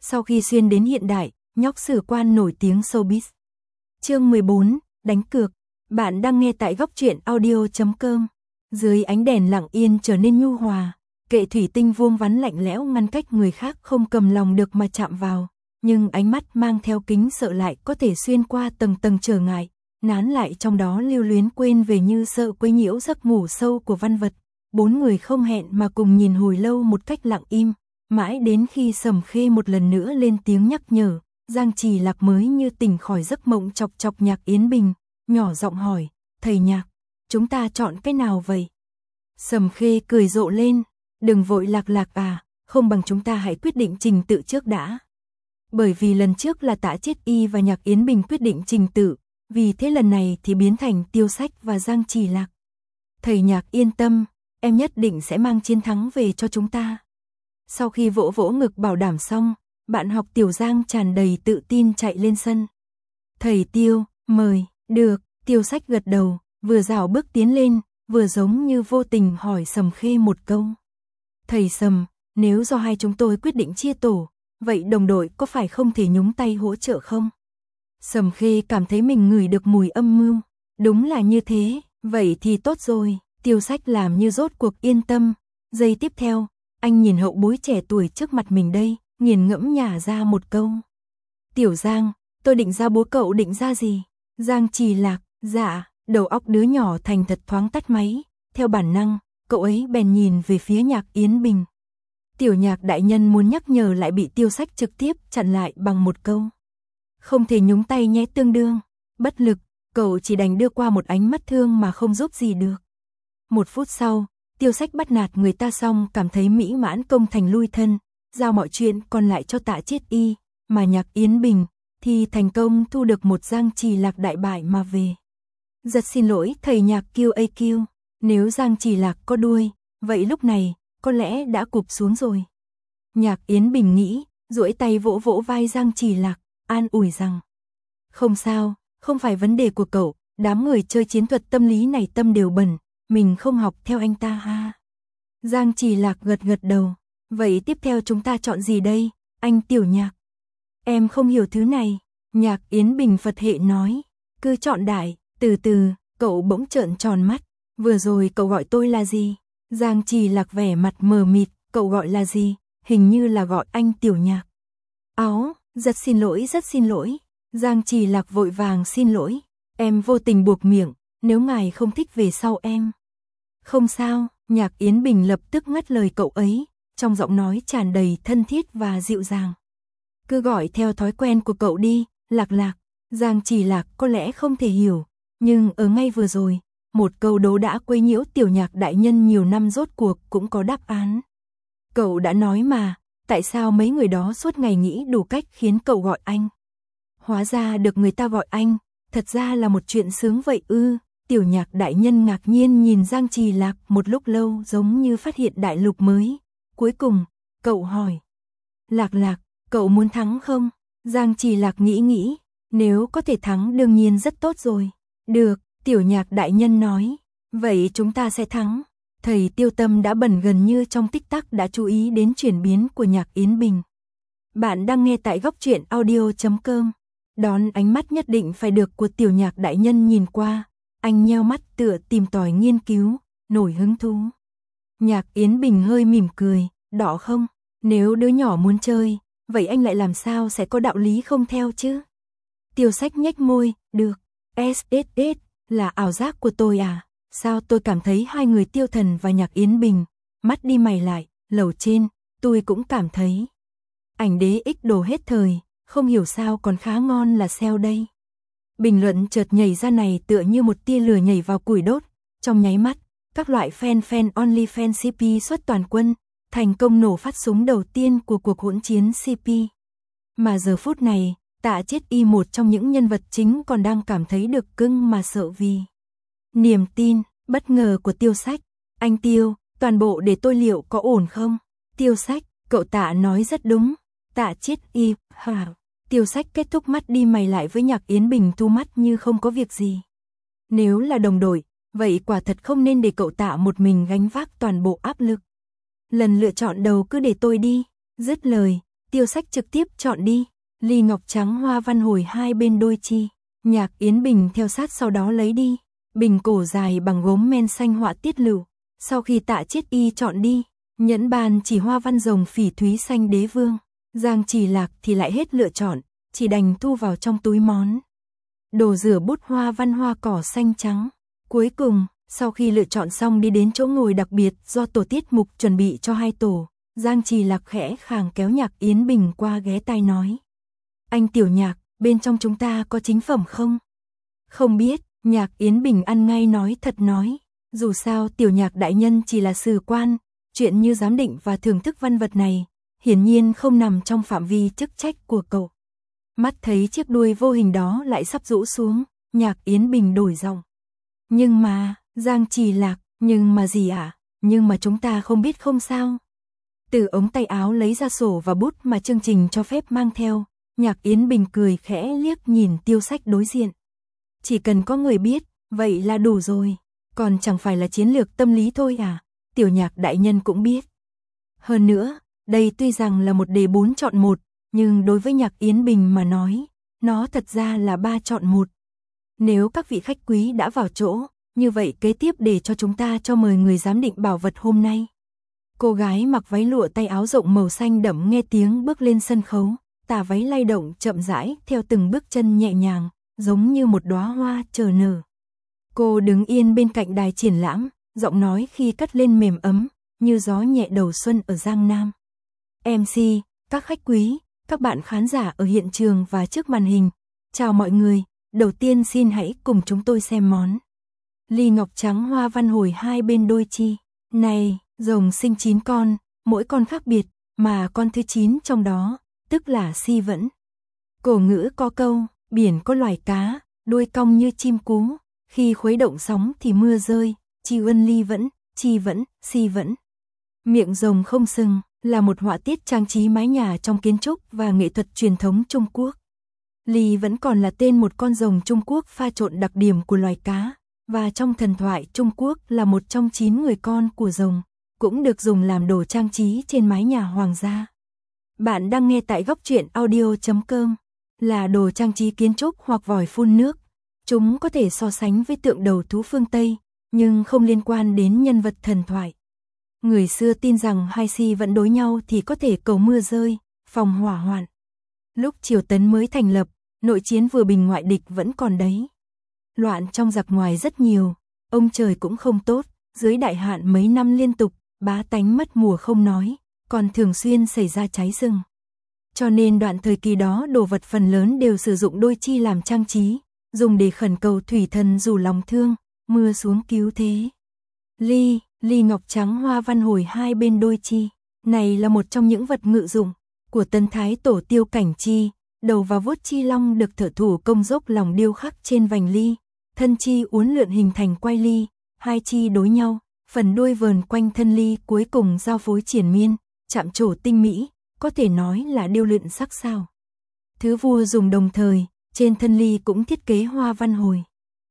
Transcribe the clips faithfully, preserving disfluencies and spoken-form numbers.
Sau khi xuyên đến hiện đại, nhóc sử quan nổi tiếng showbiz. Chương mười bốn, đánh cược. Bạn đang nghe tại góc truyện audio chấm com. Dưới ánh đèn lặng yên trở nên nhu hòa, kệ thủy tinh vuông vắn lạnh lẽo ngăn cách người khác không cầm lòng được mà chạm vào, nhưng ánh mắt mang theo kính sợ lại có thể xuyên qua tầng tầng trở ngại, nán lại trong đó lưu luyến quên về như sợ quấy nhiễu giấc ngủ sâu của văn vật. Bốn người không hẹn mà cùng nhìn hồi lâu một cách lặng im, mãi đến khi Sầm Khê một lần nữa lên tiếng nhắc nhở, Giang Trì Lạc mới như tỉnh khỏi giấc mộng chọc chọc Nhạc Yến Bình, nhỏ giọng hỏi, thầy Nhạc, chúng ta chọn cái nào vậy? Sầm Khê cười rộ lên, đừng vội Lạc Lạc à, không bằng chúng ta hãy quyết định trình tự trước đã. Bởi vì lần trước là Tạ Chiết Y và Nhạc Yến Bình quyết định trình tự, vì thế lần này thì biến thành Tiêu Sách và Giang Trì Lạc. Thầy Nhạc yên tâm, em nhất định sẽ mang chiến thắng về cho chúng ta. Sau khi vỗ vỗ ngực bảo đảm xong, bạn học Tiểu Giang tràn đầy tự tin chạy lên sân. Thầy Tiêu, mời, được, Tiêu Sách gật đầu, vừa rảo bước tiến lên, vừa giống như vô tình hỏi Sầm Khê một câu. Thầy Sầm, nếu do hai chúng tôi quyết định chia tổ, vậy đồng đội có phải không thể nhúng tay hỗ trợ không? Sầm Khê cảm thấy mình ngửi được mùi âm mưu, đúng là như thế, vậy thì tốt rồi. Tiêu Sách làm như rốt cuộc yên tâm. Giây tiếp theo, anh nhìn hậu bối trẻ tuổi trước mặt mình đây, nghiền ngẫm nhả ra một câu. Tiểu Giang, tôi định ra bố cậu định ra gì? Giang Trì Lạc, dạ, đầu óc đứa nhỏ thành thật thoáng tắt máy, theo bản năng, cậu ấy bèn nhìn về phía Nhạc Yến Bình. Tiểu Nhạc đại nhân muốn nhắc nhở lại bị Tiêu Sách trực tiếp chặn lại bằng một câu. Không thể nhúng tay nhé tương đương, bất lực, cậu chỉ đành đưa qua một ánh mắt thương mà không giúp gì được. Một phút sau, Tiêu Sách bắt nạt người ta xong cảm thấy mỹ mãn công thành lui thân, giao mọi chuyện còn lại cho Tạ Chiết Y, mà Nhạc Yến Bình thì thành công thu được một Giang Trì Lạc đại bại mà về. Rất xin lỗi thầy Nhạc Kiêu a kiu, nếu Giang Trì Lạc có đuôi, vậy lúc này có lẽ đã cụp xuống rồi. Nhạc Yến Bình nghĩ, duỗi tay vỗ vỗ vai Giang Trì Lạc, an ủi rằng, không sao, không phải vấn đề của cậu, đám người chơi chiến thuật tâm lý này tâm đều bẩn, mình không học theo anh ta ha. Giang Trì Lạc gật gật đầu, vậy tiếp theo chúng ta chọn gì đây, anh Tiểu Nhạc? Em không hiểu thứ này, Nhạc Yến Bình Phật hệ nói, cứ chọn đại, từ từ, cậu bỗng trợn tròn mắt, vừa rồi cậu gọi tôi là gì? Giang Trì Lạc vẻ mặt mờ mịt, cậu gọi là gì? Hình như là gọi anh Tiểu Nhạc. Áo, rất xin lỗi rất xin lỗi, Giang Trì Lạc vội vàng xin lỗi, em vô tình buộc miệng, nếu ngài không thích về sau em. Không sao, Nhạc Yến Bình lập tức ngắt lời cậu ấy, trong giọng nói tràn đầy thân thiết và dịu dàng. Cứ gọi theo thói quen của cậu đi, Lạc Lạc. Giang Trì Lạc có lẽ không thể hiểu, nhưng ở ngay vừa rồi, một câu đố đã quấy nhiễu Tiểu Nhạc đại nhân nhiều năm rốt cuộc cũng có đáp án. Cậu đã nói mà, tại sao mấy người đó suốt ngày nghĩ đủ cách khiến cậu gọi anh? Hóa ra được người ta gọi anh, thật ra là một chuyện sướng vậy ư? Tiểu Nhạc đại nhân ngạc nhiên nhìn Giang Trì Lạc một lúc lâu giống như phát hiện đại lục mới. Cuối cùng, cậu hỏi. Lạc Lạc, cậu muốn thắng không? Giang Trì Lạc nghĩ nghĩ, nếu có thể thắng đương nhiên rất tốt rồi. Được, Tiểu Nhạc đại nhân nói. Vậy chúng ta sẽ thắng. Thầy Tiêu Tâm đã bần gần như trong tích tắc đã chú ý đến chuyển biến của Nhạc Yến Bình. Bạn đang nghe tại góc truyện audio chấm com. Đón ánh mắt nhất định phải được của Tiểu Nhạc đại nhân nhìn qua. Anh nheo mắt tựa tìm tòi nghiên cứu, nổi hứng thú. Nhạc Yến Bình hơi mỉm cười, đỏ không? Nếu đứa nhỏ muốn chơi, vậy anh lại làm sao sẽ có đạo lý không theo chứ? Tiêu Sách nhếch môi, được. ét ét ét, là ảo giác của tôi à? Sao tôi cảm thấy hai người Tiêu Thần và Nhạc Yến Bình, mắt đi mày lại, lầu trên, tôi cũng cảm thấy. Ảnh đế ích đồ hết thời, không hiểu sao còn khá ngon là sale đây. Bình luận chợt nhảy ra này tựa như một tia lửa nhảy vào củi đốt, trong nháy mắt, các loại fan fan only fan xê pê xuất toàn quân, thành công nổ phát súng đầu tiên của cuộc hỗn chiến xê pê. Mà giờ phút này, Tạ Chiết Y một trong những nhân vật chính còn đang cảm thấy được cưng mà sợ vì niềm tin, bất ngờ của Tiêu Sách. Anh Tiêu, toàn bộ để tôi liệu có ổn không? Tiêu Sách, cậu Tạ nói rất đúng. Tạ Chiết Y, hả? Tiêu Sách kết thúc mắt đi mày lại với Nhạc Yến Bình thu mắt như không có việc gì. Nếu là đồng đội, vậy quả thật không nên để cậu Tạ một mình gánh vác toàn bộ áp lực. Lần lựa chọn đầu cứ để tôi đi. Dứt lời, Tiêu Sách trực tiếp chọn đi. Ly ngọc trắng hoa văn hồi hai bên đôi chi. Nhạc Yến Bình theo sát sau đó lấy đi. Bình cổ dài bằng gốm men xanh họa tiết lựu. Sau khi Tạ Chiết Y chọn đi. Nhẫn bàn chỉ hoa văn rồng phỉ thúy xanh đế vương. Giang Chỉ Lạc thì lại hết lựa chọn, chỉ đành thu vào trong túi món. Đồ rửa bút hoa văn hoa cỏ xanh trắng. Cuối cùng, sau khi lựa chọn xong đi đến chỗ ngồi đặc biệt do tổ tiết mục chuẩn bị cho hai tổ, Giang Chỉ Lạc khẽ khàng kéo Nhạc Yến Bình qua ghé tai nói. Anh Tiểu Nhạc, bên trong chúng ta có chính phẩm không? Không biết, Nhạc Yến Bình ăn ngay nói thật nói. Dù sao Tiểu Nhạc đại nhân chỉ là sử quan, chuyện như giám định và thưởng thức văn vật này, hiển nhiên không nằm trong phạm vi chức trách của cậu. Mắt thấy chiếc đuôi vô hình đó lại sắp rũ xuống, Nhạc Yến Bình đổi giọng. Nhưng mà, Giang Chỉ Lạc, nhưng mà gì ạ? À? Nhưng mà chúng ta không biết không sao? Từ ống tay áo lấy ra sổ và bút mà chương trình cho phép mang theo, Nhạc Yến Bình cười khẽ liếc nhìn Tiêu Sách đối diện. Chỉ cần có người biết, vậy là đủ rồi, còn chẳng phải là chiến lược tâm lý thôi à? Tiểu Nhạc đại nhân cũng biết. Hơn nữa, đây tuy rằng là một đề bốn chọn một, nhưng đối với Nhạc Yến Bình mà nói, nó thật ra là ba chọn một. Nếu các vị khách quý đã vào chỗ, như vậy kế tiếp để cho chúng ta cho mời người giám định bảo vật hôm nay. Cô gái mặc váy lụa tay áo rộng màu xanh đậm nghe tiếng bước lên sân khấu, tà váy lay động chậm rãi theo từng bước chân nhẹ nhàng, giống như một đóa hoa chờ nở. Cô đứng yên bên cạnh đài triển lãm, giọng nói khi cất lên mềm ấm, như gió nhẹ đầu xuân ở Giang Nam. em xê, các khách quý, các bạn khán giả ở hiện trường và trước màn hình, chào mọi người, đầu tiên xin hãy cùng chúng tôi xem món ly ngọc trắng hoa văn hồi hai bên đôi chi. Này, rồng sinh chín con, mỗi con khác biệt, mà con thứ chín trong đó, tức là si vẫn. Cổ ngữ có câu, biển có loài cá, đuôi cong như chim cú, khi khuấy động sóng thì mưa rơi, chi uân ly vẫn, chi vẫn, si vẫn. Miệng rồng không sừng, là một họa tiết trang trí mái nhà trong kiến trúc và nghệ thuật truyền thống Trung Quốc. Ly vẫn còn là tên một con rồng Trung Quốc pha trộn đặc điểm của loài cá, và trong thần thoại Trung Quốc là một trong chín người con của rồng, cũng được dùng làm đồ trang trí trên mái nhà hoàng gia. Bạn đang nghe tại góc truyện audio chấm com, là đồ trang trí kiến trúc hoặc vòi phun nước. Chúng có thể so sánh với tượng đầu thú phương Tây, nhưng không liên quan đến nhân vật thần thoại. Người xưa tin rằng hai si vẫn đối nhau thì có thể cầu mưa rơi, phòng hỏa hoạn. Lúc Triều Tấn mới thành lập, nội chiến vừa bình ngoại địch vẫn còn đấy. Loạn trong giặc ngoài rất nhiều, ông trời cũng không tốt, dưới đại hạn mấy năm liên tục, bá tánh mất mùa không nói, còn thường xuyên xảy ra cháy rừng. Cho nên đoạn thời kỳ đó đồ vật phần lớn đều sử dụng đôi chi làm trang trí, dùng để khẩn cầu thủy thần rủ lòng thương, mưa xuống cứu thế. Ly, ly ngọc trắng hoa văn hồi hai bên đôi chi, này là một trong những vật ngự dụng của Tân Thái Tổ Tiêu Cảnh Chi, đầu và vuốt chi long được thợ thủ công dốc lòng điêu khắc trên vành ly, thân chi uốn lượn hình thành quai ly, hai chi đối nhau, phần đuôi vờn quanh thân ly cuối cùng giao phối triển miên, chạm trổ tinh mỹ, có thể nói là điêu luyện sắc sảo. Thứ vua dùng đồng thời, trên thân ly cũng thiết kế hoa văn hồi.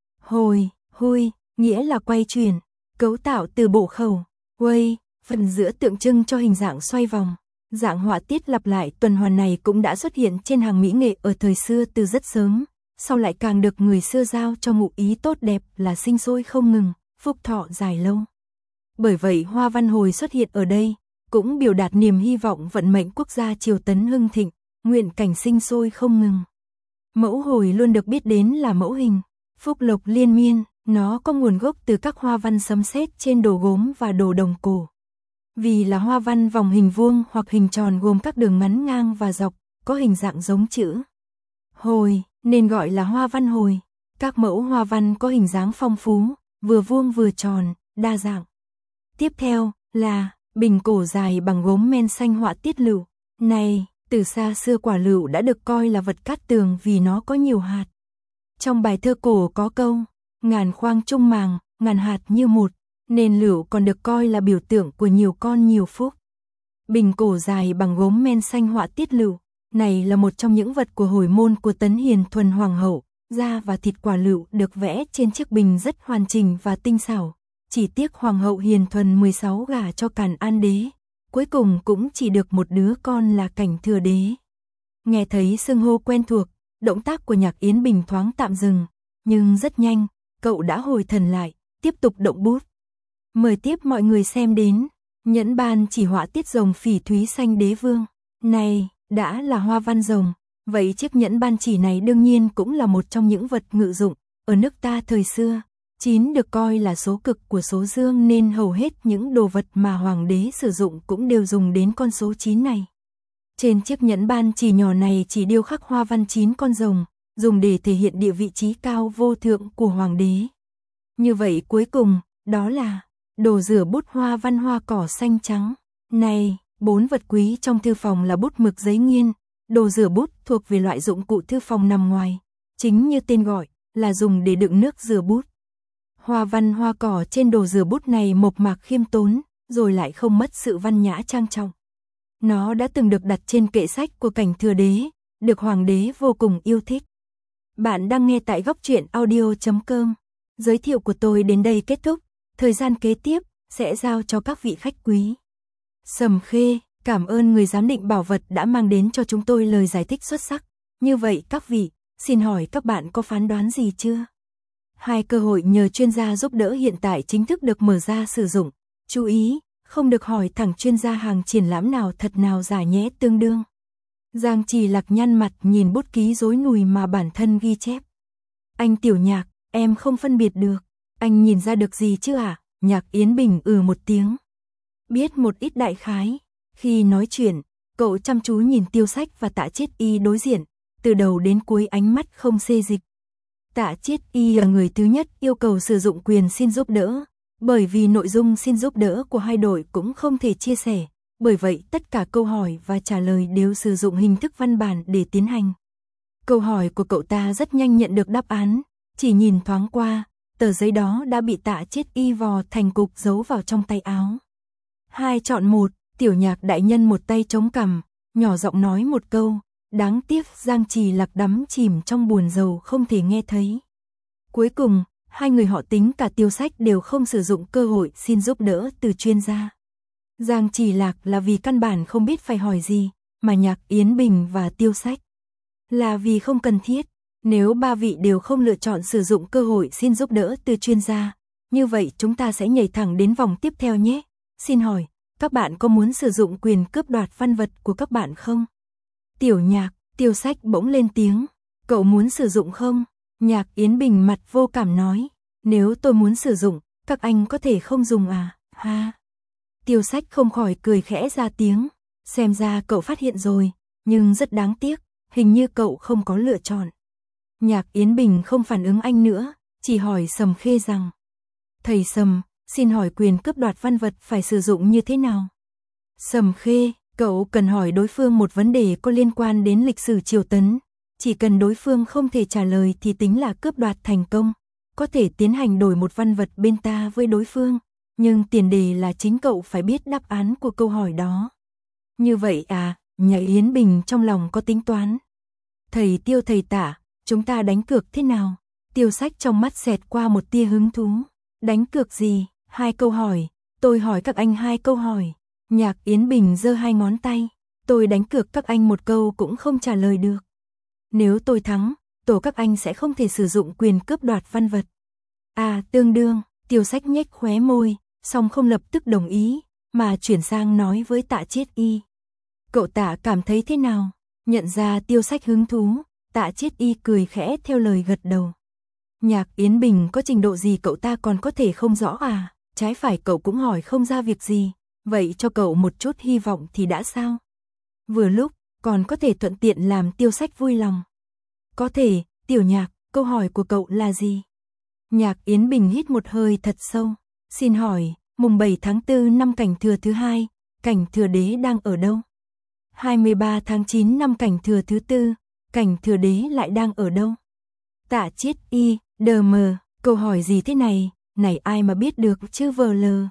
Hồi, hui, nghĩa là quay chuyển, cấu tạo từ bộ khẩu, quay, phần giữa tượng trưng cho hình dạng xoay vòng. Dạng họa tiết lặp lại tuần hoàn này cũng đã xuất hiện trên hàng mỹ nghệ ở thời xưa từ rất sớm, sau lại càng được người xưa giao cho ngụ ý tốt đẹp là sinh sôi không ngừng, phúc thọ dài lâu. Bởi vậy hoa văn hồi xuất hiện ở đây, cũng biểu đạt niềm hy vọng vận mệnh quốc gia Triều Tấn hưng thịnh, nguyện cảnh sinh sôi không ngừng. Mẫu hồi luôn được biết đến là mẫu hình, phúc lộc liên miên, nó có nguồn gốc từ các hoa văn sấm sét trên đồ gốm và đồ đồng cổ. Vì là hoa văn vòng hình vuông hoặc hình tròn gồm các đường ngắn ngang và dọc, có hình dạng giống chữ hồi, nên gọi là hoa văn hồi. Các mẫu hoa văn có hình dáng phong phú, vừa vuông vừa tròn, đa dạng. Tiếp theo là bình cổ dài bằng gốm men xanh họa tiết lựu. Này, từ xa xưa quả lựu đã được coi là vật cát tường vì nó có nhiều hạt. Trong bài thơ cổ có câu, ngàn khoang chung màng, ngàn hạt như một, nên lựu còn được coi là biểu tượng của nhiều con nhiều phúc. Bình cổ dài bằng gốm men xanh họa tiết lựu, này là một trong những vật của hồi môn của Tấn Hiền Thuần Hoàng hậu, da và thịt quả lựu được vẽ trên chiếc bình rất hoàn chỉnh và tinh xảo. Chỉ tiếc Hoàng hậu Hiền Thuần mười sáu gả cho Càn An đế, cuối cùng cũng chỉ được một đứa con là Cảnh Thừa Đế. Nghe thấy xưng hô quen thuộc, động tác của Nhạc Yến Bình thoáng tạm dừng, nhưng rất nhanh, cậu đã hồi thần lại, tiếp tục động bút. Mời tiếp mọi người xem đến, nhẫn ban chỉ họa tiết rồng phỉ thúy xanh đế vương. Này, đã là hoa văn rồng, vậy chiếc nhẫn ban chỉ này đương nhiên cũng là một trong những vật ngự dụng. Ở nước ta thời xưa, chín được coi là số cực của số dương nên hầu hết những đồ vật mà hoàng đế sử dụng cũng đều dùng đến con số chín này. Trên chiếc nhẫn ban chỉ nhỏ này chỉ điêu khắc hoa văn chín con rồng, dùng để thể hiện địa vị trí cao vô thượng của hoàng đế. Như vậy cuối cùng, đó là đồ rửa bút hoa văn hoa cỏ xanh trắng. Này, bốn vật quý trong thư phòng là bút mực giấy nghiên, đồ rửa bút thuộc về loại dụng cụ thư phòng nằm ngoài, chính như tên gọi, là dùng để đựng nước rửa bút. Hoa văn hoa cỏ trên đồ rửa bút này mộc mạc khiêm tốn, rồi lại không mất sự văn nhã trang trọng. Nó đã từng được đặt trên kệ sách của Cảnh Thừa Đế, được hoàng đế vô cùng yêu thích. Bạn đang nghe tại góc truyện audio chấm com. Giới thiệu của tôi đến đây kết thúc, thời gian kế tiếp sẽ giao cho các vị khách quý. Sầm Khê, cảm ơn người giám định bảo vật đã mang đến cho chúng tôi lời giải thích xuất sắc. Như vậy các vị, xin hỏi các bạn có phán đoán gì chưa? Hai cơ hội nhờ chuyên gia giúp đỡ hiện tại chính thức được mở ra sử dụng. Chú ý, không được hỏi thẳng chuyên gia hàng triển lãm nào thật nào giả nhé tương đương. Giang Trì Lạc nhăn mặt nhìn bút ký rối nùi mà bản thân ghi chép. Anh Tiểu Nhạc, em không phân biệt được. Anh nhìn ra được gì chứ à? Nhạc Yến Bình ừ một tiếng. Biết một ít đại khái. Khi nói chuyện, cậu chăm chú nhìn Tiêu Sách và Tạ Chiết Y đối diện, từ đầu đến cuối ánh mắt không xê dịch. Tạ Chiết Y là người thứ nhất yêu cầu sử dụng quyền xin giúp đỡ, bởi vì nội dung xin giúp đỡ của hai đội cũng không thể chia sẻ, bởi vậy tất cả câu hỏi và trả lời đều sử dụng hình thức văn bản để tiến hành. Câu hỏi của cậu ta rất nhanh nhận được đáp án, chỉ nhìn thoáng qua, tờ giấy đó đã bị Tạ Chiết Y vò thành cục giấu vào trong tay áo. Hai chọn một, Tiểu Nhạc đại nhân một tay chống cằm, nhỏ giọng nói một câu, đáng tiếc Giang Trì Lạc đắm chìm trong buồn rầu không thể nghe thấy. Cuối cùng, hai người họ tính cả Tiêu Sách đều không sử dụng cơ hội xin giúp đỡ từ chuyên gia. Giang Trì Lạc là vì căn bản không biết phải hỏi gì, mà Nhạc Yến Bình và Tiêu Sách là vì không cần thiết. Nếu ba vị đều không lựa chọn sử dụng cơ hội xin giúp đỡ từ chuyên gia, như vậy chúng ta sẽ nhảy thẳng đến vòng tiếp theo nhé. Xin hỏi, các bạn có muốn sử dụng quyền cướp đoạt văn vật của các bạn không? Tiểu Nhạc, Tiêu Sách bỗng lên tiếng. Cậu muốn sử dụng không? Nhạc Yến Bình mặt vô cảm nói. Nếu tôi muốn sử dụng, các anh có thể không dùng à? Ha! Tiêu Sách không khỏi cười khẽ ra tiếng. Xem ra cậu phát hiện rồi, nhưng rất đáng tiếc, hình như cậu không có lựa chọn. Nhạc Yến Bình không phản ứng anh nữa, chỉ hỏi Sầm Khê rằng. Thầy Sầm, xin hỏi quyền cướp đoạt văn vật phải sử dụng như thế nào? Sầm Khê, cậu cần hỏi đối phương một vấn đề có liên quan đến lịch sử triều Tấn. Chỉ cần đối phương không thể trả lời thì tính là cướp đoạt thành công. Có thể tiến hành đổi một văn vật bên ta với đối phương, nhưng tiền đề là chính cậu phải biết đáp án của câu hỏi đó. Như vậy à, Nhạc Yến Bình trong lòng có tính toán. Thầy Tiêu thầy Tạ, chúng ta đánh cược thế nào? Tiêu Sách trong mắt xẹt qua một tia hứng thú. Đánh cược gì? Hai câu hỏi, tôi hỏi các anh hai câu hỏi. Nhạc Yến Bình giơ hai ngón tay, tôi đánh cược các anh một câu cũng không trả lời được. Nếu tôi thắng, tổ các anh sẽ không thể sử dụng quyền cướp đoạt văn vật. À, tương đương, Tiêu Sách nhếch khóe môi, song không lập tức đồng ý, mà chuyển sang nói với Tạ Chiết Y. Cậu Tạ cảm thấy thế nào? Nhận ra Tiêu Sách hứng thú, Tạ Chiết Y cười khẽ theo lời gật đầu. Nhạc Yến Bình có trình độ gì cậu ta còn có thể không rõ à? Trái phải cậu cũng hỏi không ra việc gì, vậy cho cậu một chút hy vọng thì đã sao? Vừa lúc, còn có thể thuận tiện làm Tiêu Sách vui lòng. Có thể, Tiểu Nhạc, câu hỏi của cậu là gì? Nhạc Yến Bình hít một hơi thật sâu. Xin hỏi, mùng bảy tháng tư năm Cảnh Thừa thứ hai, Cảnh Thừa Đế đang ở đâu? hai mươi ba tháng chín năm Cảnh Thừa thứ tư, Cảnh Thừa Đế lại đang ở đâu? Tạ Chiết Y, đờ mờ, câu hỏi gì thế này, này ai mà biết được chứ vờ lờ.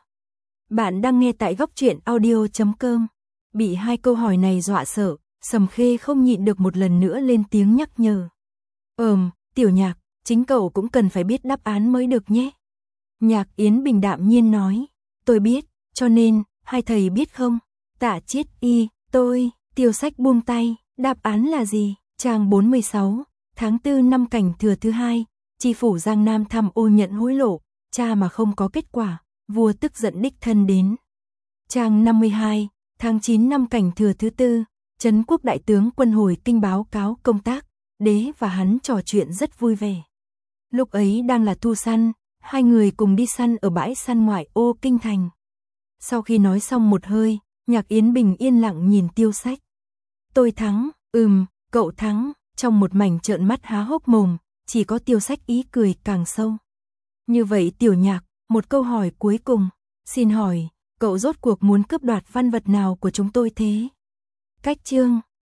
Bạn đang nghe tại góc truyện audio chấm com. Bị hai câu hỏi này dọa sợ, Sầm Khê không nhịn được một lần nữa lên tiếng nhắc nhở. Ừm, Tiểu Nhạc, chính cậu cũng cần phải biết đáp án mới được nhé. Nhạc Yến Bình đạm nhiên nói, tôi biết, cho nên, hai thầy biết không? Tạ Chiết Y, tôi, Tiêu Sách buông tay, đáp án là gì? Trang bốn mươi sáu, tháng tư năm Cảnh Thừa thứ hai, tri phủ Giang Nam tham ô nhận hối lộ, tra mà không có kết quả, vua tức giận đích thân đến. Trang năm mươi hai, tháng chín năm Cảnh Thừa thứ tư, Trấn Quốc đại tướng quân hồi kinh báo cáo công tác, đế và hắn trò chuyện rất vui vẻ. Lúc ấy đang là thu săn, hai người cùng đi săn ở bãi săn ngoại ô kinh thành. Sau khi nói xong một hơi, Nhạc Yến Bình yên lặng nhìn Tiêu Sách. Tôi thắng, ừm, cậu thắng, trong một mảnh trợn mắt há hốc mồm, chỉ có Tiêu Sách ý cười càng sâu. Như vậy Tiểu Nhạc, một câu hỏi cuối cùng, xin hỏi, cậu rốt cuộc muốn cướp đoạt văn vật nào của chúng tôi thế? Cách chương